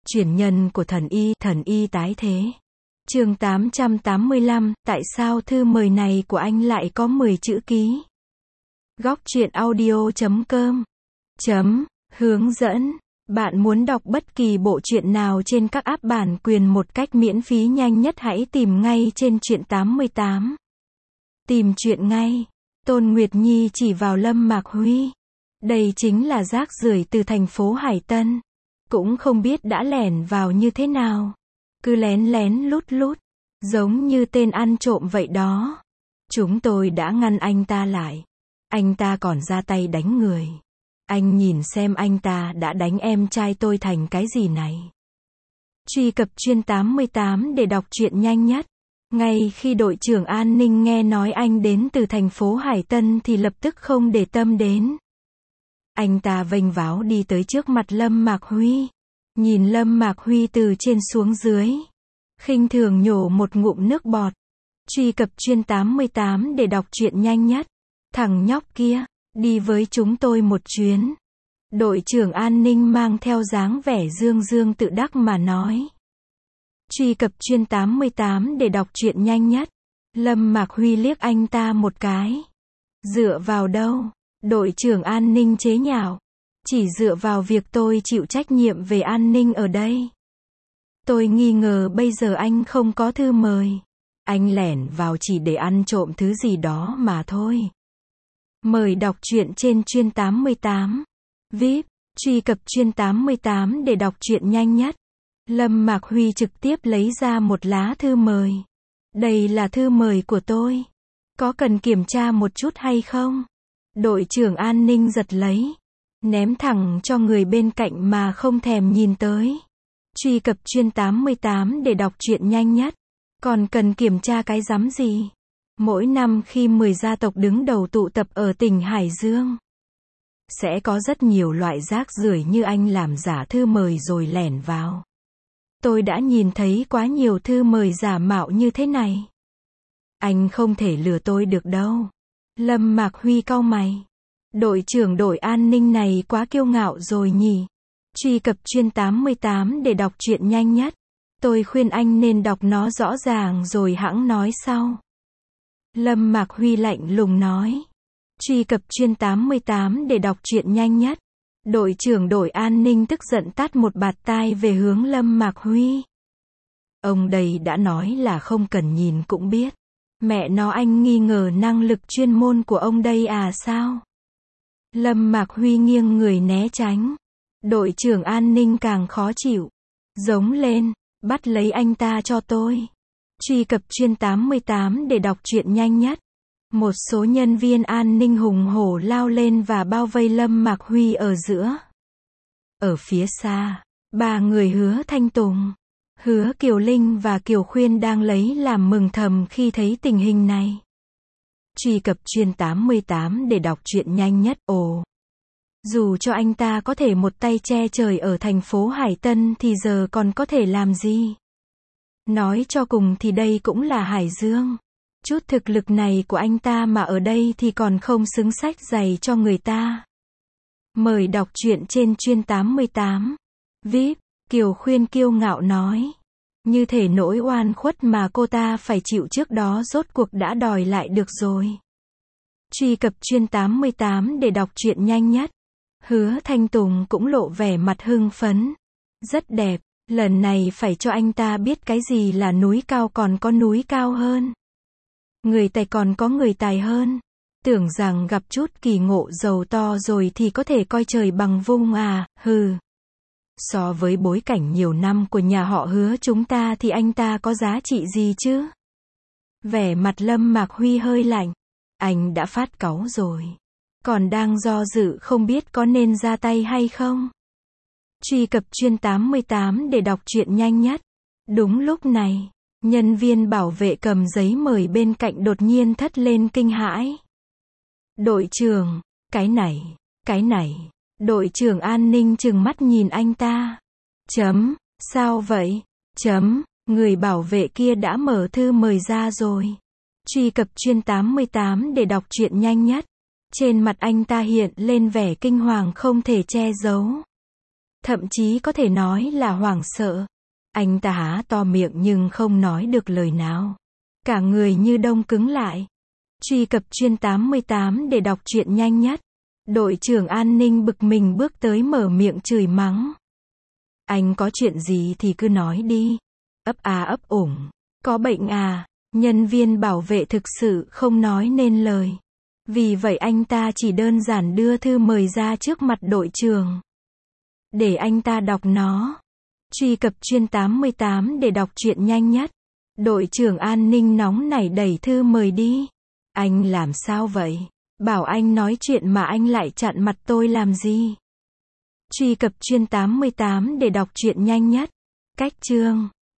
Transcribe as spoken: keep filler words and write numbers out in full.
Chuyển nhân của thần y, thần y tái thế. Chương tám trăm tám mươi lăm, tại sao thư mời này của anh lại có mười chữ ký? Góc truyện audio chấm com chấm hướng dẫn. Bạn muốn đọc bất kỳ bộ truyện nào trên các app bản quyền một cách miễn phí nhanh nhất, hãy tìm ngay trên truyện tám mươi tám. Tìm truyện ngay. Tôn Nguyệt Nhi chỉ vào Lâm Mạc Huy. Đây chính là rác rưởi từ thành phố Hải Tân. Cũng không biết đã lẻn vào như thế nào. Cứ lén lén lút lút. Giống như tên ăn trộm vậy đó. Chúng tôi đã ngăn anh ta lại. Anh ta còn ra tay đánh người. Anh nhìn xem anh ta đã đánh em trai tôi thành cái gì này. Truy cập chuyên tám mươi tám để đọc truyện nhanh nhất. Ngay khi đội trưởng an ninh nghe nói anh đến từ thành phố Hải Tân thì lập tức không để tâm đến. Anh ta vênh váo đi tới trước mặt Lâm Mạc Huy. Nhìn Lâm Mạc Huy từ trên xuống dưới. Khinh thường nhổ một ngụm nước bọt. Truy cập chuyên tám mươi tám để đọc truyện nhanh nhất. Thằng nhóc kia, đi với chúng tôi một chuyến. Đội trưởng an ninh mang theo dáng vẻ dương dương tự đắc mà nói. Truy cập chuyên tám mươi tám để đọc truyện nhanh nhất. Lâm Mạc Huy liếc anh ta một cái. Dựa vào đâu? Đội trưởng an ninh chế nhạo. Chỉ dựa vào việc tôi chịu trách nhiệm về an ninh ở đây. Tôi nghi ngờ bây giờ anh không có thư mời. Anh lẻn vào chỉ để ăn trộm thứ gì đó mà thôi. Mời đọc truyện trên chuyên tám mươi tám. vê i pê, truy cập chuyên tám mươi tám để đọc truyện nhanh nhất. Lâm Mạc Huy trực tiếp lấy ra một lá thư mời. Đây là thư mời của tôi. Có cần kiểm tra một chút hay không? Đội trưởng an ninh giật lấy. Ném thẳng cho người bên cạnh mà không thèm nhìn tới. Truy cập chuyên tám mươi tám để đọc truyện nhanh nhất. Còn cần kiểm tra cái rắm gì? Mỗi năm khi mười gia tộc đứng đầu tụ tập ở tỉnh Hải Dương, sẽ có rất nhiều loại rác rưởi như anh làm giả thư mời rồi lẻn vào. Tôi đã nhìn thấy quá nhiều thư mời giả mạo như thế này. Anh không thể lừa tôi được đâu. Lâm Mạc Huy cau mày. Đội trưởng đội an ninh này quá kiêu ngạo rồi nhỉ. Truy cập chuyên tám mươi tám để đọc truyện nhanh nhất. Tôi khuyên anh nên đọc nó rõ ràng rồi hẵng nói sau. Lâm Mạc Huy lạnh lùng nói. Truy cập chuyên tám mươi tám để đọc truyện nhanh nhất. Đội trưởng đội an ninh tức giận tát một bạt tai về hướng Lâm Mạc Huy. Ông đây đã nói là không cần nhìn cũng biết. Mẹ nó, anh nghi ngờ năng lực chuyên môn của ông đây à sao? Lâm Mạc Huy nghiêng người né tránh. Đội trưởng an ninh càng khó chịu. Giống lên, bắt lấy anh ta cho tôi. Truy cập chuyên tám mươi tám để đọc truyện nhanh nhất. Một số nhân viên an ninh hùng hổ lao lên và bao vây Lâm Mạc Huy ở giữa. Ở phía xa, ba người Hứa Thanh Tùng, Hứa Kiều Linh và Kiều Khuyên đang lấy làm mừng thầm khi thấy tình hình này. Truy cập chuyên tám mươi tám để đọc truyện nhanh nhất. Ồ, dù cho anh ta có thể một tay che trời ở thành phố Hải Tân thì giờ còn có thể làm gì? Nói cho cùng thì đây cũng là Hải Dương. Chút thực lực này của anh ta mà ở đây thì còn không xứng sách giày cho người ta. Mời đọc truyện trên chuyên tám mươi tám. vê i pê, Kiều Khuyên kiêu ngạo nói. Như thể nỗi oan khuất mà cô ta phải chịu trước đó rốt cuộc đã đòi lại được rồi. Truy cập chuyên tám mươi tám để đọc truyện nhanh nhất. Hứa Thanh Tùng cũng lộ vẻ mặt hưng phấn. Rất đẹp, lần này phải cho anh ta biết cái gì là núi cao còn có núi cao hơn. Người tài còn có người tài hơn. Tưởng rằng gặp chút kỳ ngộ giàu to rồi thì có thể coi trời bằng vung à, hừ. So với bối cảnh nhiều năm của nhà họ Hứa chúng ta thì anh ta có giá trị gì chứ? Vẻ mặt Lâm Mạc Huy hơi lạnh. Anh đã phát cáu rồi. Còn đang do dự không biết có nên ra tay hay không? Truy cập chuyên tám mươi tám để đọc truyện nhanh nhất. Đúng lúc này, nhân viên bảo vệ cầm giấy mời bên cạnh đột nhiên thét lên kinh hãi. Đội trưởng, cái này, cái này. Đội trưởng an ninh trừng mắt nhìn anh ta. Chấm, sao vậy? Chấm, người bảo vệ kia đã mở thư mời ra rồi. Truy cập chuyên tám mươi tám để đọc truyện nhanh nhất. Trên mặt anh ta hiện lên vẻ kinh hoàng không thể che giấu. thậm chí có thể nói là hoảng sợ. Anh ta há to miệng nhưng không nói được lời nào. Cả người như đông cứng lại. Truy cập chuyên tám mươi tám để đọc truyện nhanh nhất. Đội trưởng an ninh bực mình bước tới mở miệng chửi mắng. Anh có chuyện gì thì cứ nói đi. Ấp à ấp ủng. Có bệnh à? Nhân viên bảo vệ thực sự không nói nên lời. Vì vậy anh ta chỉ đơn giản đưa thư mời ra trước mặt đội trưởng. Để anh ta đọc nó. Truy cập chuyên tám mươi tám để đọc truyện nhanh nhất. Đội trưởng an ninh nóng nảy đẩy thư mời đi. Anh làm sao vậy? Bảo anh nói chuyện mà anh lại chặn mặt tôi làm gì? Truy cập chuyên tám mươi tám để đọc truyện nhanh nhất. Cách chương